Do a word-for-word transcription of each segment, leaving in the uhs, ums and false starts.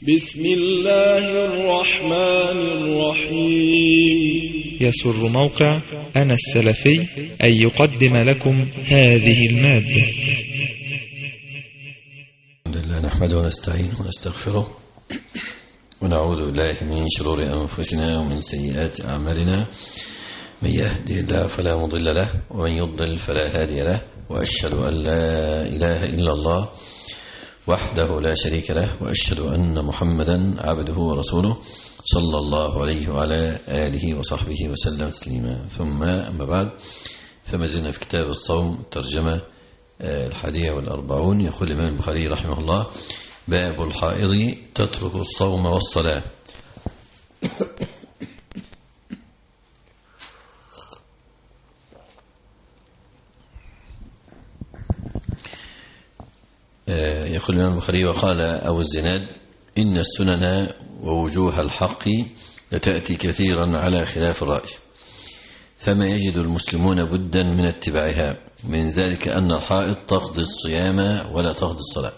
بسم الله الرحمن الرحيم. يسر موقع أنا السلفي أن يقدم لكم هذه المادة. الحمد لله نحمده ونستعينه ونستغفره ونعوذ بالله من شرور أنفسنا ومن سيئات أعمالنا. من يهده الله فلا مضل له ومن يضلل فلا هادي له، وأشهد أن لا إله إلا الله وحده لا شريك له، وأشهد أن محمدا عبده ورسوله صلى الله عليه وعلى آله وصحبه وسلم تسليما. ثم أما بعد، فما زلنا في كتاب الصوم ترجمة الحادية والأربعون. يقول الإمام البخاري رحمه الله: باب الحائض تترك الصوم والصلاة. يقول الإمام البخاري: وقال أبو الزناد: إن السنن ووجوه الحق لتأتي كثيرا على خلاف الرأي، فما يجد المسلمون بدا من اتباعها، من ذلك أن الحائض تقضي الصيام ولا تقضي الصلاة.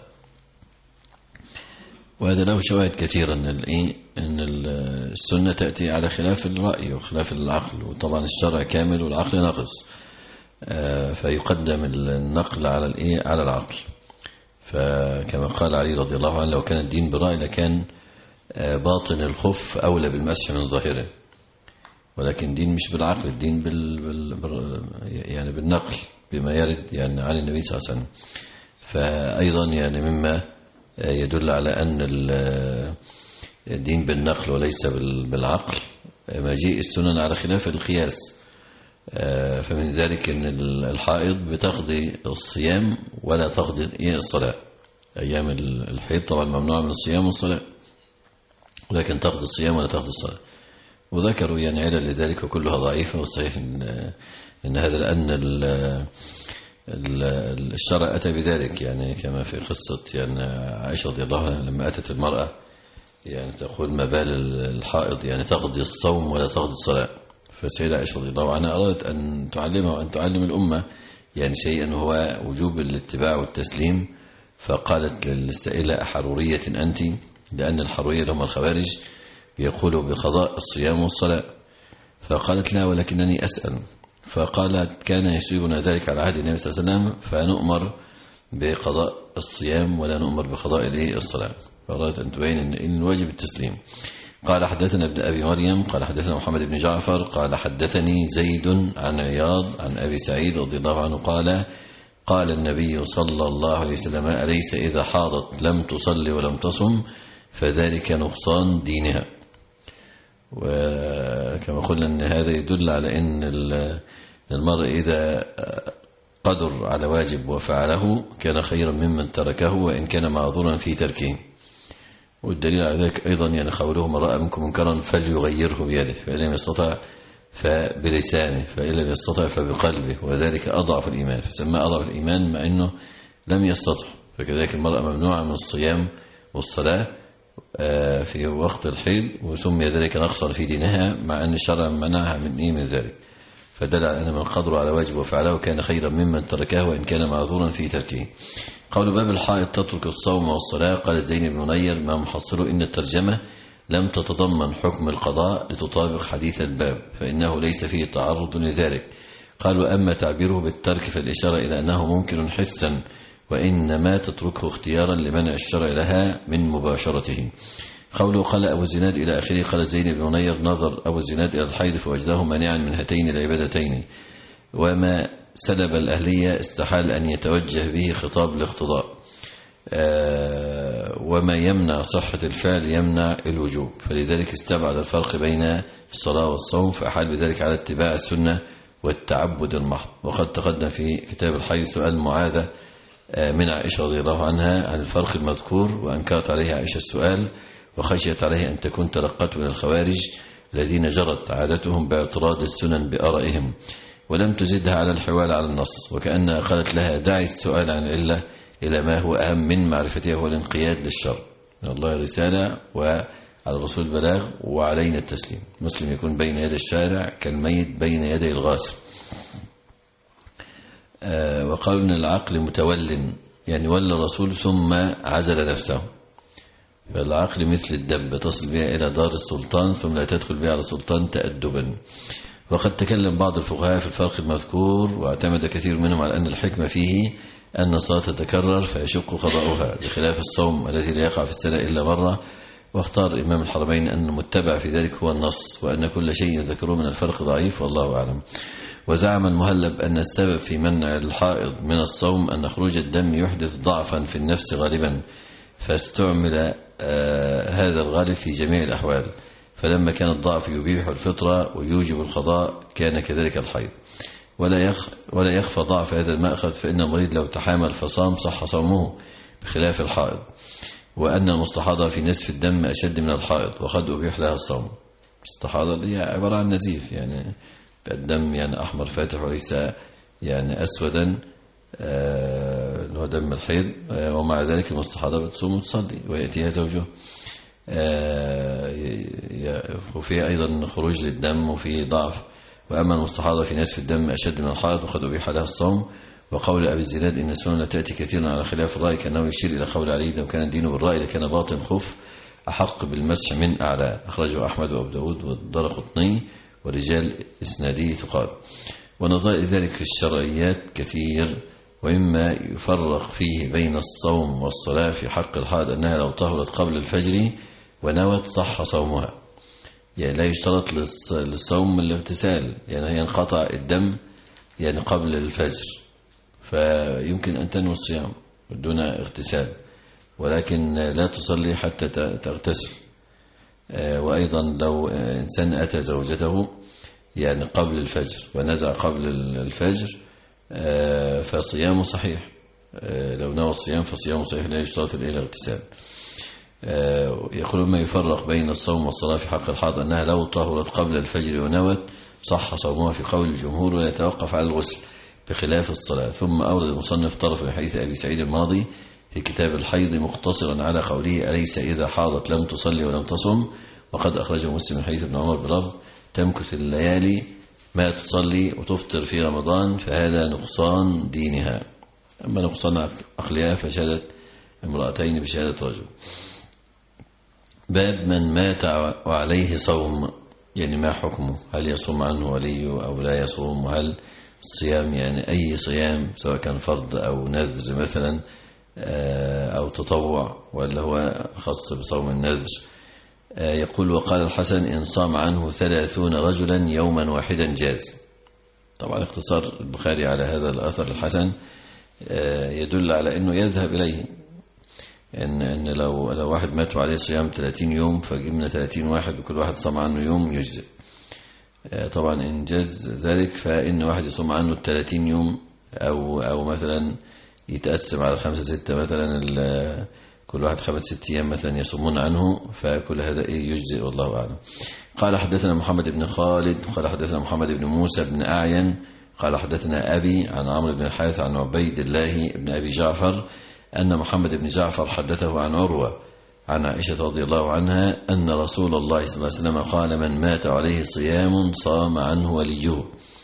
وهذا له شواهد كثيرا أن السنة تأتي على خلاف الرأي وخلاف العقل، وطبعا الشرع كامل والعقل ناقص، فيقدم النقل على على العقل. فكما قال علي رضي الله عنه: لو كان الدين برأي لكان باطن الخف أولى بالمسح من ظاهره، ولكن الدين مش بالعقل، الدين بال... بال... يعني بالنقل بما يرد يعني عن النبي صلى الله عليه وسلم. فأيضا يعني مما يدل على أن الدين بالنقل وليس بالعقل مجيء السنن على خلاف القياس. فمن ذلك أن الحائض بتقضي الصيام ولا تقضي الصلاة. أيام الحيض طبعا ممنوع من الصيام والصلاة، ولكن تقضي الصيام ولا تقضي الصلاة. وذكروا يعني علل لذلك وكلها ضعيفة، والصحيح إن, إن هذا لأن الشرع أتى بذلك، يعني كما في قصة يعني عائشة رضي الله عنها لما أتت المرأة يعني تقول: ما بال الحائض يعني تقضي الصوم ولا تقضي الصلاة. فسيدة عائشة رضي الله عنها أرادت أن تعلمها وأن تعلم الأمة يعني شيئا هو وجوب الاتباع والتسليم، فقالت للسائلة: أحرورية أنت؟ لأن الحرورية هم الخوارج بيقولوا بقضاء الصيام والصلاة. فقالت: لا، ولكنني أسأل. فقالت: كان يصيبنا ذلك على عهد النبي صلى الله عليه وسلم، فنؤمر بقضاء الصيام ولا نؤمر بقضاء الصلاة. فأرادت أن تبين أن الواجب التسليم. قال: حدثنا ابن أبي مريم قال حدثنا محمد بن جعفر قال حدثني زيد عن عياض عن أبي سعيد رضي الله عنه قال: قال النبي صلى الله عليه وسلم: أليس إذا حاضت لم تصلي ولم تصم فذلك نقصان دينها. وكما قلنا أن هذا يدل على أن المرء إذا قدر على واجب وفعله كان خيرا ممن تركه وإن كان معذورا في تركه. والدليل على ذلك أيضا يعني قوله: من رأى منكم منكرا فليغيره بيده، فإن لم يستطع فبلسانه، فإن لم يستطع فبقلبه، وذلك أضعف الإيمان، فسمى أضعف الإيمان مع أنه لم يستطع. فكذلك المرأة ممنوعة من الصيام والصلاة في وقت الحيض، وسمي ذلك نقصا في دينها مع أن الشرع منعها من إيه من ذلك. فدل على أن من قدر على واجب وفعله كان خيرا ممن تركه وإن كان معذورا في تركه. قول: باب الحائض تترك الصوم والصلاة. قال زين بن منير: ما محصله إن الترجمة لم تتضمن حكم القضاء لتطابق حديث الباب، فإنه ليس فيه تعرض لذلك. قالوا: أما تعبيره بالترك فالإشارة إلى أنه ممكن حسا، وإنما تتركه اختيارا لمنع الشرع لها من مباشرته. قوله: قال أبو الزناد إلى آخره. قال زين بن منير: نظر أبو الزناد إلى الحيض فوجده مانعا من هاتين العبادتين، وما سلب الأهلية استحال أن يتوجه به خطاب الاقتضاء، آه وما يمنع صحة الفعل يمنع الوجوب، فلذلك استبعد الفرق بين الصلاة والصوم، فأحال بذلك على اتباع السنة والتعبد المحض. وقد تقدم في كتاب الحيض سؤال معاذة من عائشة رضي الله عنها عن الفرق المذكور، وأنكرت عليها عائشة السؤال وخشيت عليه أن تكون تلقته من الخوارج الذين جرت عادتهم باعتراض السنن بآرائهم، ولم تزدها على الحوال على النص، وكأنها قالت لها: دعي السؤال عن العلة إلى ما هو أهم من معرفته والانقياد للشرع. من الله رسالة وعلى الرسول البلاغ وعلينا التسليم. مسلم يكون بين يدي الشارع كالميت بين يدي الغاسل. آه وقالوا إن العقل متول، يعني ولى الرسول ثم عزل نفسه، فالعقل مثل الدب تصل بها إلى دار السلطان ثم لا تدخل بها على السلطان تأدبا. وقد تكلم بعض الفقهاء في الفرق المذكور، واعتمد كثير منهم على أن الحكمة فيه أن الصلاة تتكرر فيشق قضاؤها بخلاف الصوم الذي لا يقع في السنة إلا مرة. واختار إمام الحرمين أن المتبع في ذلك هو النص، وأن كل شيء ذكروه من الفرق ضعيف والله أعلم. وزعم المهلب أن السبب في منع الحائض من الصوم أن خروج الدم يحدث ضعفا في النفس غالبا، فاستعمل آه هذا الغالب في جميع الأحوال، فلما كان الضعف يبيح الفطرة ويوجب القضاء كان كذلك الحيض. ولا يخ ولا يخفى ضعف هذا المأخذ، فإن المريض لو تحامل فصام صح صومه بخلاف الحائض، وأن المستحاضة في نزف الدم أشد من الحائض وقد أبيح لها الصوم. المستحاضة هي عبارة عن نزيف، يعني الدم يعني أحمر فاتح وليس يعني أسودا اللي هو دم الحيض، ومع ذلك المستحاضة بتصوم وتصلي ويأتيها زوجها. وفي أيضا خروج للدم وفي ضعف. وأما المستحاضة في نزف الدم أشد من الحائض وقد أبيح لها الصوم. وقول أبي الزناد إن السنة لا تأتي كثيرا على خلاف الرأي كأنه يشير إلى قول علي لو كان الدين بالرأي لكان باطن خف أحق بالمسح من أعلى. أخرجه أحمد وأبو داود والدارقطني ورجال إسناده ثقات. ونظائر ذلك في الشرعيات كثير، ومما يفرق فيه بين الصوم والصلاة في حق الحائض أنها لو طهرت قبل الفجر ونوت صح صومها، يعني لا يشترط للصوم الاغتسال، يعني هي انقطع الدم يعني قبل الفجر فيمكن أن تنوي الصيام دون اغتسال، ولكن لا تصلي حتى تغتسل. وأيضا لو إنسان أتى زوجته يعني قبل الفجر ونزع قبل الفجر فصيامه صحيح، لو نوى الصيام فصيامه صحيح لا يشترط إلى الاغتسال. يقول ما يفرق بين الصوم والصلاة في حق الحائض أنها لو طهرت قبل الفجر ونوت صح صومها في قول الجمهور ولا يتوقف على الغسل بخلاف الصلاة. ثم أورد المصنف طرف من حديث أبي سعيد الماضي في كتاب الحيض مقتصرا على قوله أليس إذا حاضت لم تصلي ولم تصم، وقد أخرجه مسلم من حديث ابن عمر بلفظ تمكث الليالي ما تصلي وتفطر في رمضان فهذا نقصان دينها. أما نقصان عقلها فشهدت امرأتين بشهادة رجل. باب من مات وعليه صوم، يعني ما حكمه؟ هل يصوم عنه وليه أو لا يصوم؟ وهل الصيام يعني أي صيام سواء كان فرض أو نذر مثلا أو تطوع، ولا هو خاص بصوم النذر؟ يقول وقال الحسن إن صام عنه ثلاثون رجلا يوما واحدا جاز. طبعا اختصار البخاري على هذا الأثر الحسن يدل على أنه يذهب إليه، إن, إن لو, لو واحد مات وعليه صيام ثلاثين يوم فجبنا ثلاثين واحد وكل واحد صام عنه يوم يجزئ. طبعا إن جاز ذلك فإن واحد يصوم عنه الثلاثين يوم أو, أو مثلا يتقسم على خمسة ستة مثلا كل واحد خمس ست أيام مثلا يصومون عنه، فكل هذا يجزئ والله أعلم. قال حدثنا محمد بن خالد قال حدثنا محمد بن موسى بن أعين قال حدثنا أبي عن عمرو بن الحارث عن عبيد الله بن أبي جعفر أن محمد بن جعفر حدثه عن عروة عن عائشة رضي الله عنها أن رسول الله صلى الله عليه وسلم قال من مات عليه صيام صام عنه وليه.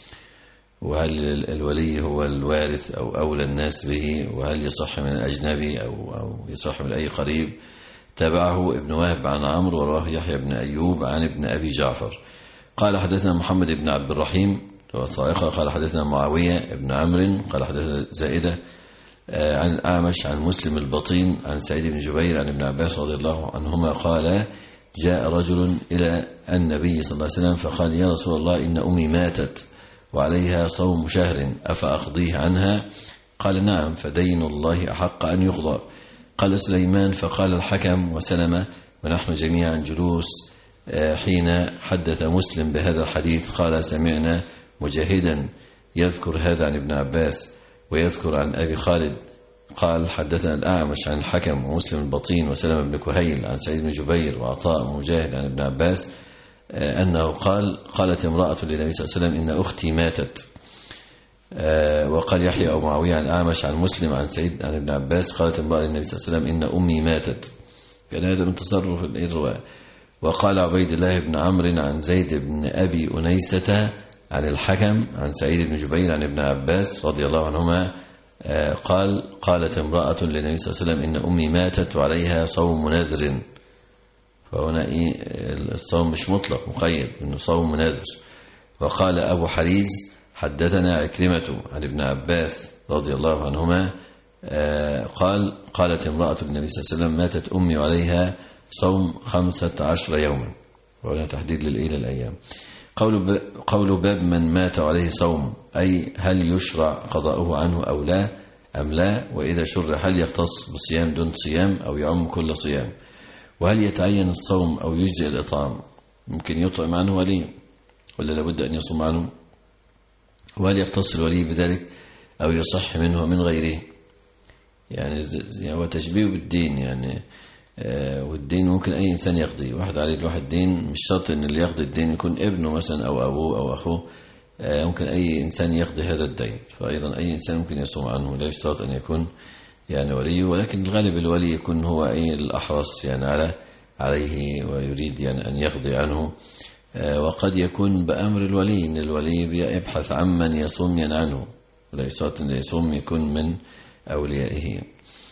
وهل الولي هو الوارث أو أولى الناس به؟ وهل يصح من الأجنبي أو, أو يصح من أي قريب؟ تابعه ابن وهب عن عمرو ورواه يحيى بن أيوب عن ابن أبي جعفر. قال حدثنا محمد بن عبد الرحيم وصائقة قال حدثنا معاوية بن عمرو قال حدثنا زائدة عن الأعمش عن مسلم البطين عن سعيد بن جبير عن ابن عباس رضي الله عنهما قال جاء رجل إلى النبي صلى الله عليه وسلم فقال يا رسول الله إن أمي ماتت وعليها صوم شهر أفأقضيه عنها؟ قال نعم فدين الله أحق أن يقضى. قال سليمان فقال الحكم وسلمة ونحن جميعا جلوس حين حدث مسلم بهذا الحديث قال سمعنا مجاهدا يذكر هذا عن ابن عباس ويذكر عن أبي خالد قال حدثنا الأعمش عن الحكم ومسلم البطين وسلمة بن كهيل عن سعيد بن جبير وعطاء مجاهد عن ابن عباس أنه قال قالت امرأة للنبي صلى الله عليه وسلم إن أختي ماتت. وقال يحيى أو معاوية عن أعمش عن مسلم عن سعيد عن ابن عباس قالت امرأة للنبي صلى الله عليه وسلم إن أمي ماتت. كان هذا من تصرف الرواية. وقال عبيد الله بن عمرو عن زيد بن أبي أنيسة عن الحكم عن سعيد بن جبير عن ابن عباس رضي الله عنهما قال قالت امرأة للنبي صلى الله عليه وسلم إن أمي ماتت وعليها صوم نذر. فهنا إيه الصوم مش مطلق مقيد إنه صوم نذر. وقال أبو حريز حدثنا عكرمة عن ابن عباس رضي الله عنهما قال قالت امرأة النبي صلى الله عليه وسلم ماتت أمي وعليها صوم خمسة عشر يوما. وهنا تحديد للإيه الأيام. قول قول باب من مات عليه صوم أي هل يشرع قضاؤه عنه أو لا أم لا، وإذا شرع هل يختص بصيام دون صيام أو يعم كل صيام، وهل يتعين الصوم أو يجزئ الإطعام، ممكن يطعم عنه ولي ولا لابد أن يصوم عنه، وهل يختص الولي بذلك أو يصح منه من غيره. يعني هو تشبيه بالدين يعني آه والدين ممكن أي إنسان يقضي، واحد عليه الواحد دين، مش شرط أن اللي يقضي الدين يكون ابنه مثلا أو أبوه أو أخوه، آه ممكن أي إنسان يقضي هذا الدين، فأيضا أي إنسان ممكن يصوم عنه، لا يشترط أن يكون يعني وليه، ولكن الغالب الولي يكون هو أي الأحرص يعني على عليه ويريد يعني أن يقضي عنه. آه وقد يكون بأمر الولي، إن الولي يبحث عمن يصوم عنه، ولا يشترط أن يصوم يكون من أوليائه.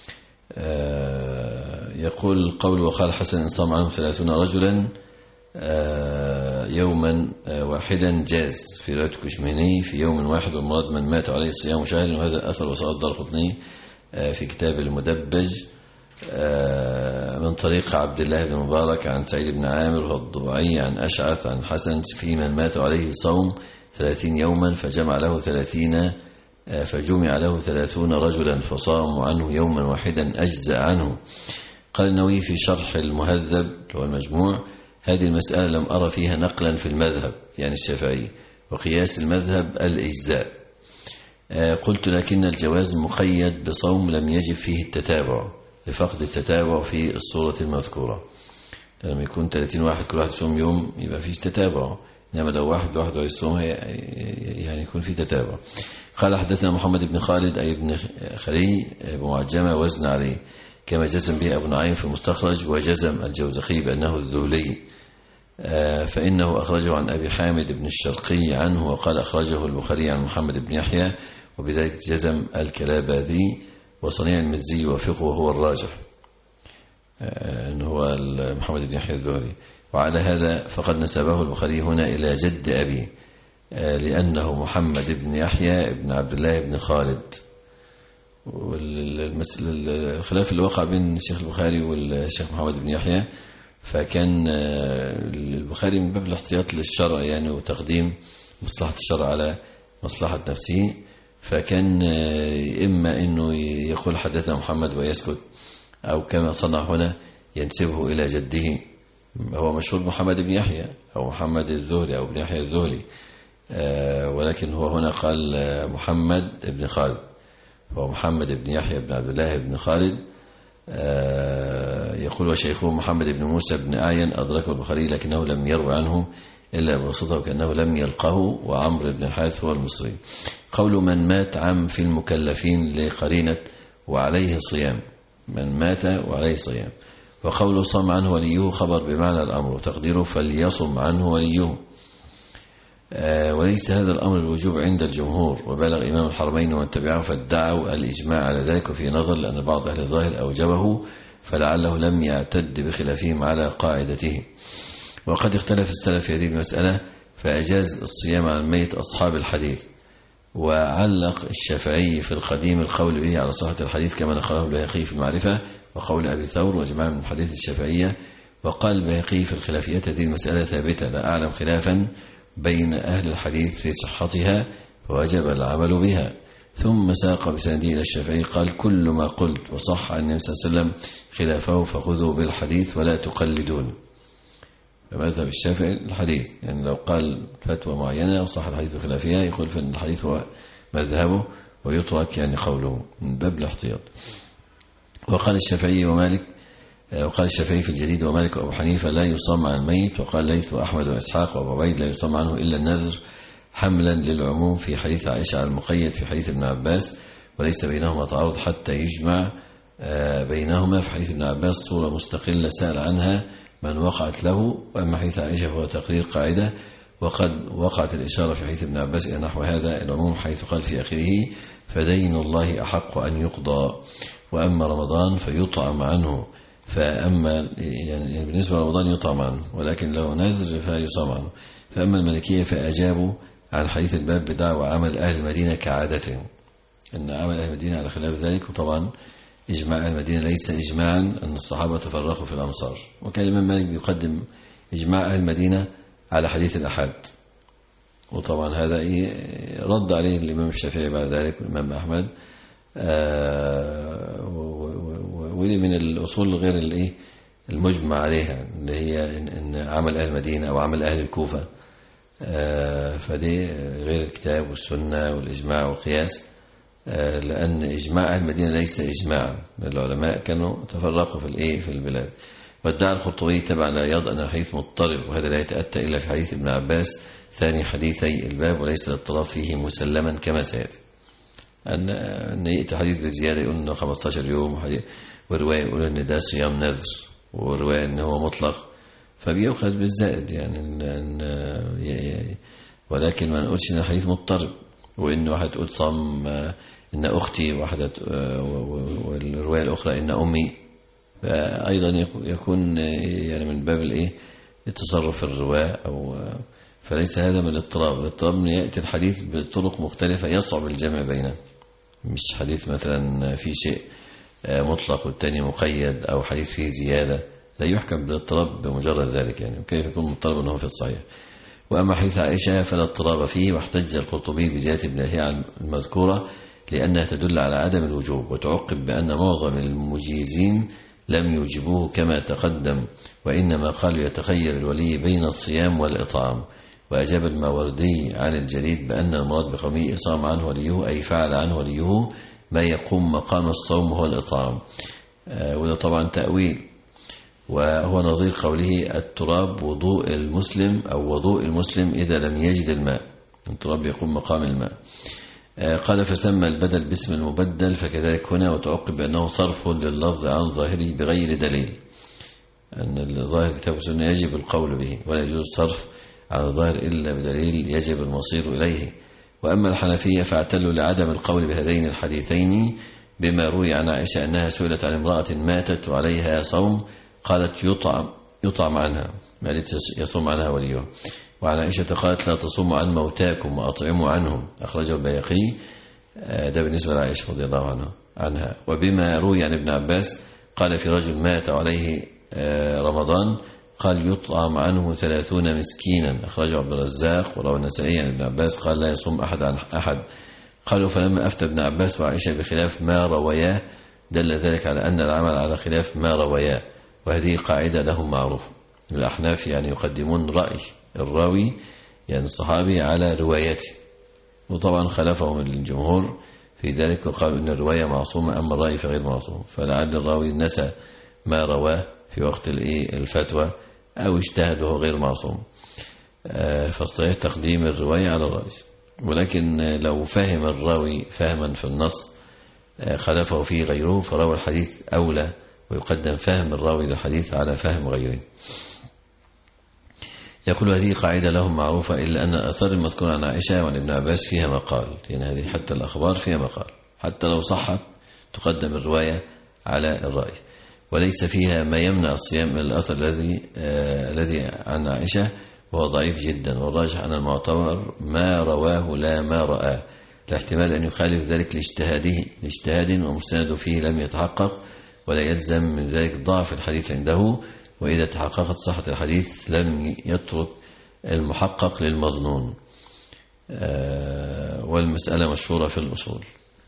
آه يقول قول وقال حسن إن صام عنه ثلاثون رجلا آه يوما آه واحدا جاز في رواية كشميني في يوم واحد، والمراد من مات عليه صيام شهر. وهذا الأثر وصل الدارقطني آه في كتاب المدبج آه من طريق عبد الله بن مبارك عن سعيد بن عامر والضبعي عن أشعث عن حسن في من مات عليه صوم ثلاثين يوما فجمع له ثلاثين فجمع له ثلاثون رجلا فصاموا عنه يوما واحدا أجزأ عنه. قال النووي في شرح المهذب هو المجموع هذه المسألة لم أرى فيها نقلا في المذهب يعني الشافعي، وقياس المذهب الإجزاء. قلت لكن الجواز مقيد بصوم لم يجب فيه التتابع لفقد التتابع في الصورة المذكورة. لما يكون ثلاثين واحد كل واحد يصوم يوم يبقى فيه تتابع، إنما لو واحد واحد يصوم يعني يكون فيه تتابع. قال حدثنا محمد بن خالد أي بن خلي بمعجمة وزن عليه كما جزم به أبو نعيم في المستخرج، وجزم الجوزقي بأنه الذولي فإنه أخرجه عن أبي حامد بن الشرقي عنه، وقال أخرجه البخاري عن محمد بن يحيى، وبذلك جزم الكلاباذي وصنيع المزي وفقه هو الراجح أنه هو محمد بن يحيى الذولي. وعلى هذا فقد نسبه البخاري هنا إلى جد أبي لأنه محمد بن يحيى بن عبد الله بن خالد. والخلاف اللي وقع بين الشيخ البخاري والشيخ محمد بن يحيى، فكان البخاري من باب الاحتياط للشرع يعني وتقديم مصلحة الشرع على مصلحة نفسه، فكان إما أنه يقول حدثنا محمد ويسكت، أو كما صنع هنا ينسبه إلى جده، هو مشهور محمد بن يحيى أو محمد الذهلي أو ابن يحيى الذهلي، ولكن هو هنا قال محمد بن خالد، هو محمد بن يحيى بن عبد الله بن خالد. يقول وشيخه محمد بن موسى بن أعين أدركه البخاري لكنه لم يروي عنه إلا بواسطته وكأنه لم يلقه، وعمرو بن الحارث هو المصري. قول من مات عم في المكلفين لقرينة وعليه صيام، من مات وعليه صيام. وقوله صام عنه وليه خبر بمعنى الأمر وتقديره فليصم عنه وليه. آه وليس هذا الأمر الوجوب عند الجمهور، وبلغ إمام الحرمين ومن تبعه فادعوا الإجماع على ذلك، وفي نظر لأن بعض أهل الظاهر أوجبه فلعله لم يعتد بخلافهم على قاعدته. وقد اختلف السلف في هذه المسألة فأجاز الصيام على الميت أصحاب الحديث، وعلق الشافعي في القديم القول به على صحة الحديث كما نقله البيهقي في المعرفة وقول أبي ثور وجماعة من حديث الشافعية. وقال البيهقي في الخلافيات هذه المسألة ثابتة لا أعلم خلافا بين أهل الحديث في صحتها فوجب العمل بها. ثم ساق بسنده إلى الشافعي قال كل ما قلت وصح عن النبي صلى الله عليه وسلم خلافه فخذوا بالحديث ولا تقلدون. فمذهب الشافعي الحديث، يعني لو قال فتوى معينة وصح الحديث بخلافها يقول فإن الحديث هو مذهبه ويترك يعني قوله من باب الاحتياط. وقال الشافعي ومالك وقال الشافعي في الجديد ومالك وأبو حنيفة لا يصام عن الميت، وقال ليث وأحمد وإسحاق وأبو عبيد لا يصام عنه إلا النذر حملا للعموم في حديث عائشة على المقيد في حديث ابن عباس، وليس بينهما تعارض حتى يجمع بينهما. في حديث ابن عباس صورة مستقلة سأل عنها من وقعت له، وأما حديث عائشة فهو تقرير قاعدة، وقد وقعت الإشارة في حديث ابن عباس إلى نحو هذا العموم حيث قال في آخره فدين الله أحق أن يقضى. وأما رمضان فيطعم عنه، فأما يعني بالنسبة لرمضان يطعم عنه، ولكن لو نذر فيصام عنه. فأما المالكية فأجابوا عن حديث الباب بدعوى عمل أهل المدينة كعادته، أن عمل أهل المدينة على خلاف ذلك. وطبعا إجماع أهل المدينة ليس إجماعا أن الصحابة تفرقوا في الأمصار، وكان الإمام مالك يقدم إجماع أهل المدينة على حديث الأحاد، وطبعا هذا رد عليه الإمام الشافعي بعد ذلك والإمام أحمد. ودي من الأصول غير الإيه المجمع عليها، اللي هي إن عمل أهل المدينة أو عمل أهل الكوفة، فدي غير الكتاب والسنة والإجماع والقياس، لأن إجماع أهل المدينة ليس إجماعا، العلماء كانوا تفرقوا في الإيه في البلاد. وادعى الخطوي تبع لا يضع أن الحديث مضطرب، وهذا لا يتأتى إلا في حديث ابن عباس ثاني حديثي الباب، وليس الاضطراب فيه مسلما كما سيأتي. أن أن يأتي حديث بزيادة يقول إنه خمستاشر يوم، ورواية يقول إن ده صيام نذر، ورواية إنه هو مطلق، فبيأخذ بالزائد يعني إن إن ولكن ما نقولش إن الحديث مضطرب، وإن واحد تقول صام إن أختي، واحدة والرواية الأخرى إن أمي، أيضا يكون يعني من باب الإيه التصرف في الرواية، أو فليس هذا من الاضطراب. الاضطراب من يأتي الحديث بطرق مختلفة يصعب الجمع بينه، مش حديث مثلا في شيء مطلق والتاني مقيد، أو حديث فيه زيادة، لا يحكم بالاضطراب بمجرد ذلك يعني، وكيف يكون مضطرب أنه في الصحيح. وأما حديث عائشة فلا اضطراب فيه، واحتج القرطبي بزيادة ابن لهيعة المذكورة لأنها تدل على عدم الوجوب، وتعقب بأن معظم المجيزين لم يوجبوه كما تقدم، وإنما قالوا يتخير الولي بين الصيام والإطعام. وأجاب الماوردي عن الجريد بأن المراد بقوله إصام عنه وليه أي فعل عنه وليه ما يقوم مقام الصوم هو الإطعام، وده طبعا تأويل، وهو نظير قوله التراب وضوء المسلم أو وضوء المسلم إذا لم يجد الماء، التراب يقوم مقام الماء. قال فسمى البدل باسم المبدل، فكذلك هنا، وتعقب بأنه صرف لللفظ عن ظاهره بغير دليل، أن الظاهر كتاب السنة يجب القول به، ولا يجوز الصرف على الظاهر إلا بدليل يجب المصير إليه. وأما الحنفية فاعتلوا لعدم القول بهذين الحديثين بما روي عن عائشة أنها سئلت عن امرأة ماتت وعليها صوم قالت يطعم, يطعم عنها، ما يصوم عنها وليه. وعن عائشة قالت لا تصوموا عن موتاكم وأطعموا عنهم، أخرجه البيهقي، ده بالنسبة لعائشة رضي الله عنها عنها. وبما روي عن ابن عباس قال في رجل مات عليه رمضان قال يطعم عنه ثلاثون مسكينا، أخرجه عبد الرزاق. وروى النسائي عن ابن عباس قال لا يصوم أحد عن أحد. قالوا فلما أفتى ابن عباس وعائشة بخلاف ما روياه دل ذلك على أن العمل على خلاف ما روياه، وهذه قاعدة لهم معروفة. الأحناف يعني يقدمون رأي الراوي يعني الصحابي على روايته، وطبعا خلفهم الجمهور في ذلك وقالوا إن الرواية معصومة أما الرأي فغير معصوم، فلعل الراوي نسى ما رواه في وقت الفتوى أو اجتهد وهو غير معصوم، فاستطيع تقديم الرواية على الرأي. ولكن لو فهم الراوي فهما في النص خلفه فيه غيره فروى الحديث أولى، ويقدم فهم الراوي للحديث على فهم غيره. يقول هذه قاعدة لهم معروفة، إلا أن الأثار المذكورة عن عائشة وعن ابن عباس فيها مقال، يعني هذه حتى الأخبار فيها مقال، حتى لو صحت تقدم الرواية على الرأي، وليس فيها ما يمنع الصيام من الأثر الذي آه الذي عن عائشة وهو ضعيف جدا، والراجح أن المعتبر ما رواه لا ما رآه، لاحتمال أن يخالف ذلك لاجتهاده لاجتهاد ومستند فيه لم يتحقق، ولا يلزم من ذلك ضعف الحديث عنده، وإذا تحققت صحة الحديث لم يترك المحقق للمظنون. آه والمسألة مشهورة في الأصول.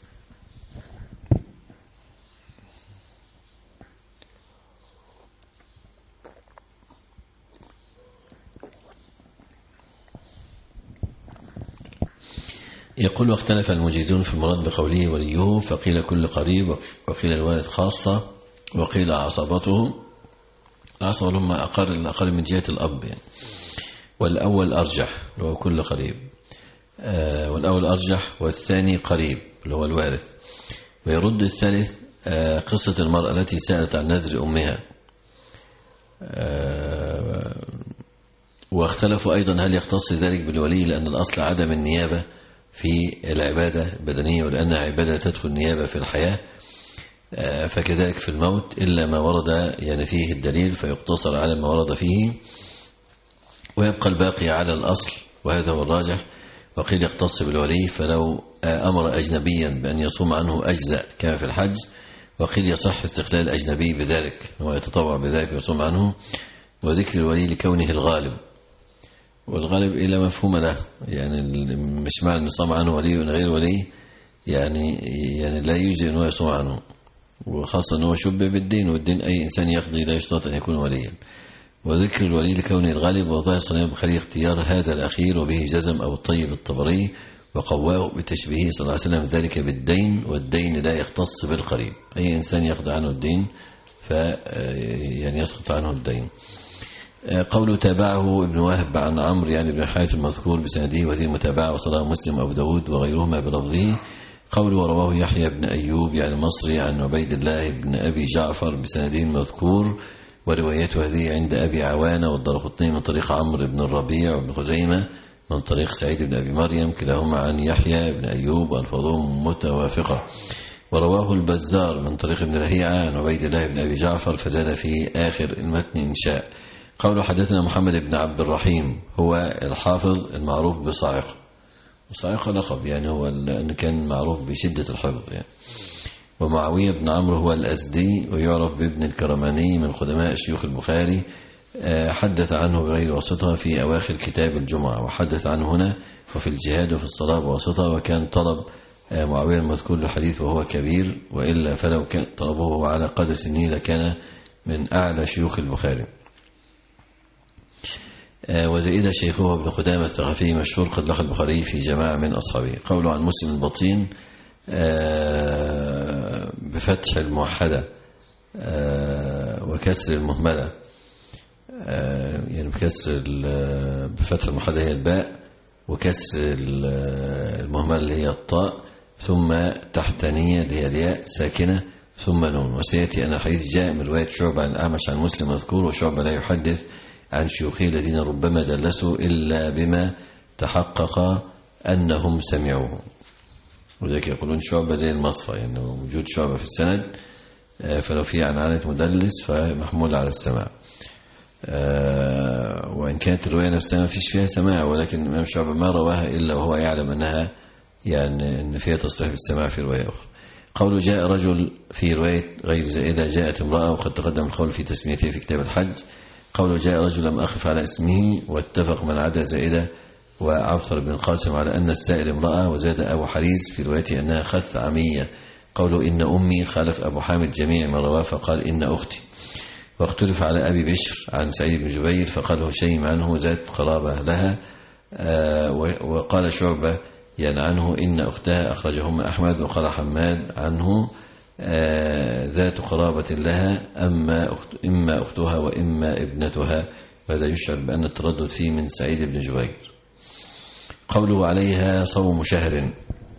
يقول واختلف المجيزون في المراد بقوله وليه، فقيل كل قريب، وقيل الوالد خاصة، وقيل عصبته، العصبة هم أقل الأقل من جهة الأب يعني. والأول أرجح اللي هو كل قريب، آه والأول أرجح، والثاني قريب اللي هو الوارث. ويرد الثالث آه قصة المرأة التي سألت عن نذر أمها. آه واختلفوا أيضا هل يختص ذلك بالولي، لأن الأصل عدم النيابة في العبادة البدنية، ولأنها عبادة تدخل نيابة في الحياة، فكذلك في الموت إلا ما ورد يعني فيه الدليل فيقتصر على ما ورد فيه، ويبقى الباقي على الأصل، وهذا هو الراجح. وقيل يختص بالولي، فلو أمر أجنبيا بأن يصوم عنه أجزاء كما في الحج، وقيل يصح استقلال الأجنبي بذلك، هو يتطوع بذلك ويصوم عنه. وذكر الولي لكونه الغالب، والغالب إلى مفهوم له، يعني مش معنى أن يصوم عنه ولي غير ولي يعني يعني لا يجزي أنه يصوم عنه، وخاصة أنه شبه بالدين، والدين أي إنسان يقضي لا يشترط أن يكون وليا. وذكر الولي لكونه الغالب، وظاهر صنيع البخاري اختيار هذا الأخير، وبه جزم أو الطيب الطبري، وقواه بتشبيهه صلى الله عليه وسلم ذلك بالدين، والدين لا يختص بالقريب، أي إنسان يقضي عنه الدين ف يعني يسقط عنه الدين. قوله تابعه ابن وهب عن عمرو يعني بن حارث المذكور بسنده، وهذه المتابعة وصلاه مسلم وأبو داود وغيرهما بلفظه. قوله ورواه يحيى بن أيوب يعني المصري عن عبيد الله بن أبي جعفر بسنده المذكور، وروايته هذه عند أبي عوانة والدارقطني من طريق عمرو بن الربيع وابن خزيمة من طريق سعيد بن أبي مريم، كلاهما عن يحيى بن أيوب، والفاظهم متوافقة. ورواه البزار من طريق ابن لهيعة عن عبيد الله بن أبي جعفر، فزاد في آخر المتن إن شاء. قوله حدثنا محمد بن عبد الرحيم هو الحافظ المعروف بصاعقة، وصاعقة لقب يعني هو أن كان معروف بشدة الحفظ يعني. ومعاوية بن عمرو هو الأزدي، ويعرف بابن الكرماني من قدماء شيوخ البخاري، حدث عنه بغير واسطة في أواخر كتاب الجمعة، وحدث عنه هنا وفي الجهاد وفي الصلاة بواسطة. وكان طلب معاوية المذكور للحديث وهو كبير، وإلا فلو كان طلبه على قدر سنه لكان من أعلى شيوخ البخاري. وزائد شيخه ابن قدامة الثقفي مشهور قد لقى البخاري في جماعة من أصحابه. قوله عن مسلم البطين بفتح الموحدة وكسر المهملة، يعني بكسر بفتح الموحدة هي الباء، وكسر المهملة اللي هي الطاء، ثم تحتانية اللي هي الياء ساكنة، ثم نون. وسيأتي أن الحديث جاء من رواية شعبة عن الأعمش عن مسلم مذكور، وشعبة لا يحدث عن شيوخه الذين ربما دلسوا إلا بما تحقق أنهم سمعوه، وذلك يقولون شعبة زي المصفى، يعني وجود شعبة في السند فلو في عنعنة مدلس فمحمول على السماع، وإن كانت الرواية نفسها ما فيش فيها سماع، ولكن الإمام شعبة ما رواها إلا وهو يعلم أنها يعني أن فيها تصريح بالسماع في رواية أخرى. قوله جاء رجل في رواية غير زائدة جاءت امرأة، وقد تقدم القول في تسميته في كتاب الحج. قوله جاء رجل لم أقف على اسمه، واتفق من عدا زائدة وعبثر بن القاسم على أن السائل امرأة، وزاد أبو حريز في روايته أنها خث عمية. قوله إن أمي خالف أبو حامد جميع من رواه فقال إن أختي. واختلف على أبي بشر عن سعيد بن جبير فقال هشيم عنه ذات قرابة لها، وقال شعبة يعني عنه إن أختها أخرجهما أحمد، وقال حماد عنه ذات قرابة لها أما أخت إما أختها وإما ابنتها، وهذا يشعر بأن التردد فيه من سعيد بن جبير. قوله عليها صوم شهر،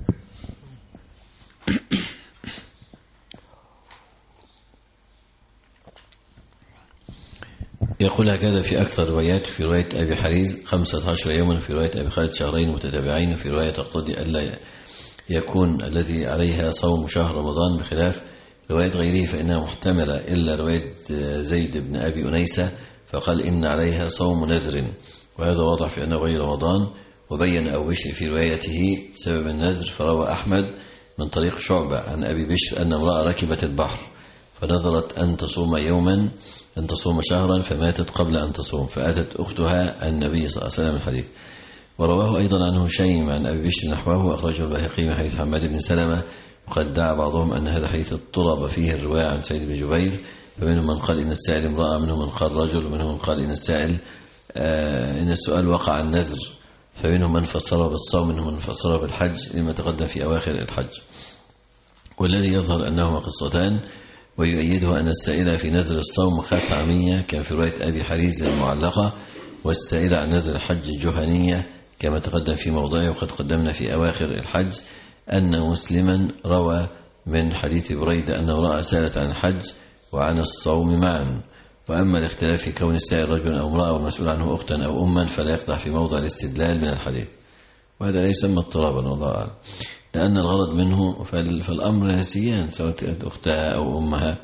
يقول هكذا في أكثر روايات، في رواية أبي حريز خمسة عشر يوما، في رواية أبي خالد شهرين متتابعين، في رواية تقتضي ألا يكون الذي عليها صوم شهر رمضان، بخلاف رواية غيره فإنها محتملة، إلا رواية زيد بن أبي أنيسة فقال إن عليها صوم نذر، وهذا واضح في أنه غير رمضان. وبين أبو بشر في روايته سبب النذر، فروى أحمد من طريق شعبة عن أبي بشر أن امرأة ركبت البحر فنظرت أن تصوم يوما أن تصوم شهرا فماتت قبل أن تصوم، فأتت أختها النبي صلى الله عليه وسلم الحديث. ورواه أيضا عنه شيء عن أبي بشر نحوه، وأخرجه البيهقي من حديث حماد بن سلمة، وقد دعا بعضهم أن هذا حديث اضطرب فيه الرواية عن سعيد بن جبير، فمنهم من قال إن السائل امرأة، منهم من قال رجل، ومنهم من قال إن السائل آه إن السؤال وقع عن نذر، فمنهم من فسره بالصوم، منهم من فسره بالحج لما تقدم في أواخر الحج. والذي يظهر أنهما قصتان، ويؤيده أن السائلة في نذر الصوم خاف عمية كان في رواية أبي حريز المعلقة، والسائلة عن نذر الحج جهنية كما تقدم في موضعه. وقد قدمنا في أواخر الحج أن مسلما روى من حديث بريدة أنه رأى سألت عن الحج وعن الصوم معا. وأما الاختلاف في كون السائل رجل أو امرأة والمسؤول عنه أختا أو أما، فلا يقدح في موضع الاستدلال من الحديث. وهذا لا يسمى اضطرابا والله أعلم، لأن الغرض منه فالأمر سيان سواء كانت أختها أو أمها،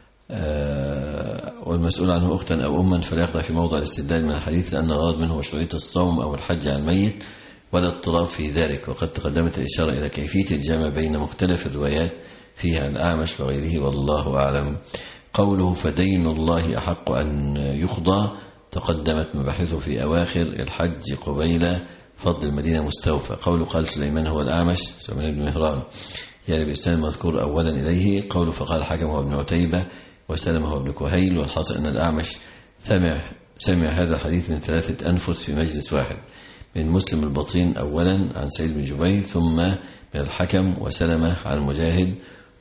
والمسؤول عنه أختا أو أما فلا يخضع في موضع الاستدلال من الحديث، لأن الغرض منه مشروعية الصوم أو الحج على الميت ولا اضطراب في ذلك. وقد تقدمت الإشارة إلى كيفية الجمع بين مختلف الروايات فيها الأعمش وغيره والله أعلم. قوله فدين الله أحق أن يخضع تقدمت مباحثه في أواخر الحج قبيل فضل المدينة مستوفى. قوله قال سليمان هو الأعمش سليمان بن مهران يعني بإسناد المذكور أولا إليه. قوله فقال الحكم هو ابن عتيبة وسلم هو ابن كهيل. والحاصل أن الأعمش سمع سمع هذا الحديث من ثلاثة أنفس في مجلس واحد، من مسلم البطين أولا عن سعيد بن جبير، ثم من الحكم وسلمة عن مجاهد.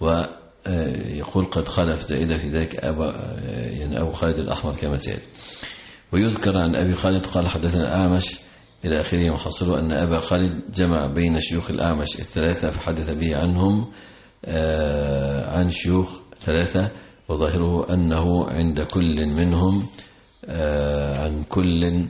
ويقول قد خالف زائدة في ذلك أبا يعني أبو خالد الأحمر كما سيأتي. ويذكر عن أبي خالد قال حدثنا أعمش إلى آخره، محصله أن أبا خالد جمع بين شيوخ الأعمش الثلاثة فحدث به عنهم عن شيوخ ثلاثة، وظاهره أنه عند كل منهم عن كل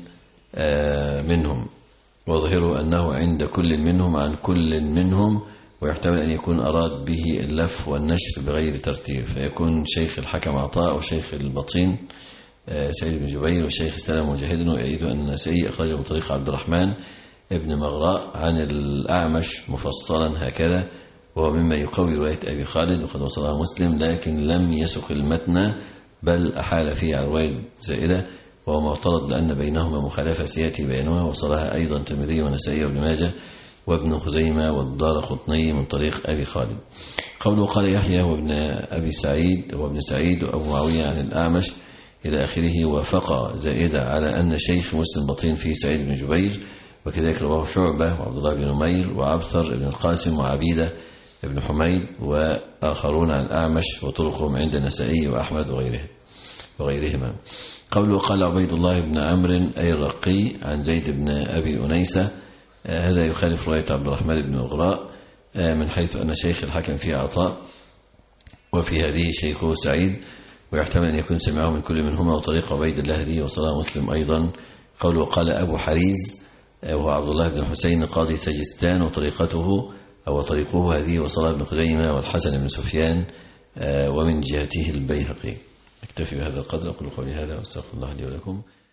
منهم وظاهره أنه عند كل منهم عن كل منهم ويحتمل أن يكون أراد به اللف والنشر بغير ترتيب، فيكون شيخ الحكم عطاء وشيخ البطين سعيد بن جبير وشيخ السلام مجاهد. ويعيد أن النسائي أخرجه من طريق عبد الرحمن ابن مغراء عن الأعمش مفصلا هكذا، وهو مما يقوي رواية أبي خالد وقد وصلها مسلم، لكن لم يسق المتن بل أحال فيه على رواية زائدة، وهو معترض لأن بينهما مخالفة سيأتي بينها. وصلها أيضا الترمذي والنسائي وابن ماجه وابن خزيمة والدارقطني من طريق أبي خالد. قوله قال يحيى وابن أبي سعيد وابن سعيد وأبو معاوية عن الأعمش إلى آخره، وافق زائدة على أن شيخ مسلم بطين فيه سعيد بن جبير، وكذلك رواه شعبة وعبد الله بن نمير وعبثر بن القاسم وعبيدة بن حميد وآخرون عن الأعمش، وطرقهم عند النسائي وأحمد وغيره وغيرهما. قوله قال عبيد الله بن عمرو أي الرقي عن زيد بن أبي أنيسة، هذا يخالف رواية عبد الرحمن بن مغراء من حيث أن شيخ الحكم فيه عطاء وفي هذه شيخه سعيد، ويحتمل أن يكون سمعه من كل منهما. وطريق عبيد الله هذه وصلاه مسلم أيضا. قوله قال أبو حريز وهو عبد الله بن الحسين قاضي سجستان، وطريقته أو طريقه هذه وصلاه ابن خزيمة والحسن بن سفيان ومن جهته البيهقي. اكتفي بهذا القدر، أقول قولي هذا واستغفر الله لي ولكم.